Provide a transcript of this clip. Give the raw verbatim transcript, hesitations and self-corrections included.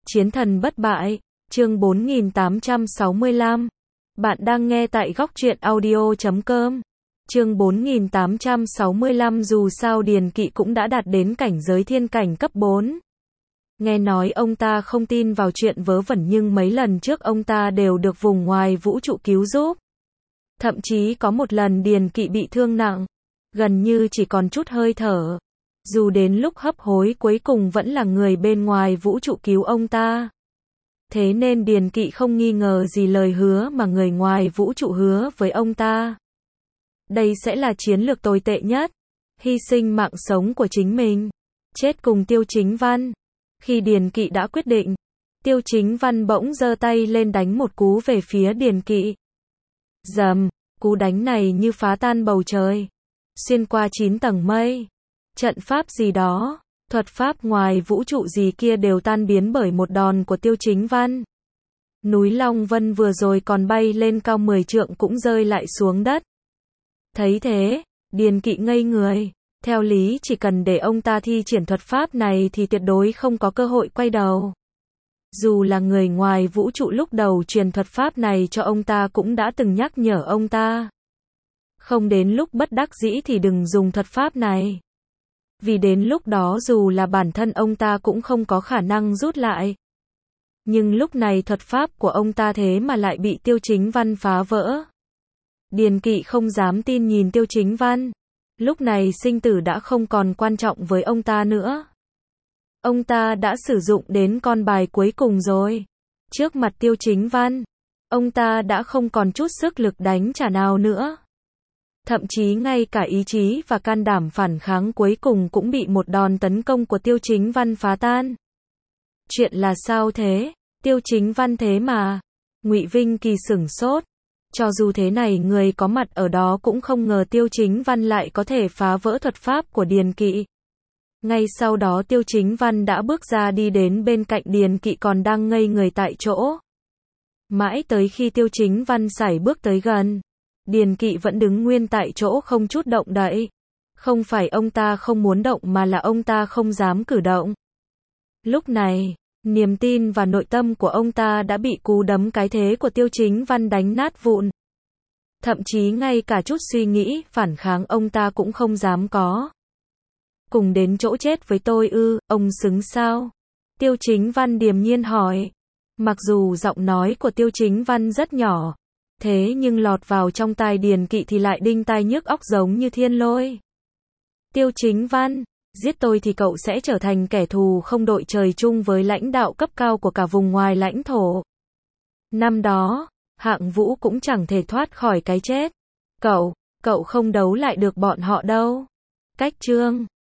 Chiến thần bất bại, chương bốn nghìn tám trăm sáu mươi lăm. Bạn đang nghe tại góc truyện audio chấm com. Chương bốn nghìn tám trăm sáu mươi lăm. Dù sao Điền Kỵ cũng đã đạt đến cảnh giới thiên cảnh cấp bốn. Nghe nói ông ta không tin vào chuyện vớ vẩn nhưng mấy lần trước ông ta đều được vùng ngoài vũ trụ cứu giúp. Thậm chí có một lần Điền Kỵ bị thương nặng, gần như chỉ còn chút hơi thở. Dù đến lúc hấp hối cuối cùng vẫn là người bên ngoài vũ trụ cứu ông ta. Thế nên Điền Kỵ không nghi ngờ gì lời hứa mà người ngoài vũ trụ hứa với ông ta. Đây sẽ là chiến lược tồi tệ nhất. Hy sinh mạng sống của chính mình. Chết cùng Tiêu Chính Văn. Khi Điền Kỵ đã quyết định, Tiêu Chính Văn bỗng giơ tay lên đánh một cú về phía Điền Kỵ. Dầm, cú đánh này như phá tan bầu trời. Xuyên qua chín tầng mây. Trận pháp gì đó, thuật pháp ngoài vũ trụ gì kia đều tan biến bởi một đòn của Tiêu Chính Văn. Núi Long Vân vừa rồi còn bay lên cao mười trượng cũng rơi lại xuống đất. Thấy thế, Điền Kỵ ngây người. Theo lý chỉ cần để ông ta thi triển thuật pháp này thì tuyệt đối không có cơ hội quay đầu. Dù là người ngoài vũ trụ lúc đầu truyền thuật pháp này cho ông ta cũng đã từng nhắc nhở ông ta. Không đến lúc bất đắc dĩ thì đừng dùng thuật pháp này. Vì đến lúc đó dù là bản thân ông ta cũng không có khả năng rút lại. Nhưng lúc này thuật pháp của ông ta thế mà lại bị Tiêu Chính Văn phá vỡ. Điền Kỵ không dám tin nhìn Tiêu Chính Văn. Lúc này sinh tử đã không còn quan trọng với ông ta nữa. Ông ta đã sử dụng đến con bài cuối cùng rồi. Trước mặt Tiêu Chính Văn, ông ta đã không còn chút sức lực đánh trả nào nữa. Thậm chí ngay cả ý chí và can đảm phản kháng cuối cùng cũng bị một đòn tấn công của Tiêu Chính Văn phá tan. Chuyện là sao thế? Tiêu Chính Văn thế mà. Ngụy Vinh Kỳ sửng sốt. Cho dù thế này người có mặt ở đó cũng không ngờ Tiêu Chính Văn lại có thể phá vỡ thuật pháp của Điền Kỵ. Ngay sau đó Tiêu Chính Văn đã bước ra đi đến bên cạnh Điền Kỵ còn đang ngây người tại chỗ. Mãi tới khi Tiêu Chính Văn sải bước tới gần, Điền Kỵ vẫn đứng nguyên tại chỗ không chút động đậy. Không phải ông ta không muốn động mà là ông ta không dám cử động. Lúc này, niềm tin và nội tâm của ông ta đã bị cú đấm cái thế của Tiêu Chính Văn đánh nát vụn. Thậm chí ngay cả chút suy nghĩ, phản kháng ông ta cũng không dám có. Cùng đến chỗ chết với tôi ư, ông xứng sao? Tiêu Chính Văn điềm nhiên hỏi. Mặc dù giọng nói của Tiêu Chính Văn rất nhỏ, thế nhưng lọt vào trong tai Điền Kỵ thì lại đinh tai nhức óc giống như thiên lôi. Tiêu Chính Văn, giết tôi thì cậu sẽ trở thành kẻ thù không đội trời chung với lãnh đạo cấp cao của cả vùng ngoài lãnh thổ. Năm đó, Hạng Vũ cũng chẳng thể thoát khỏi cái chết. Cậu, cậu không đấu lại được bọn họ đâu. Cách chương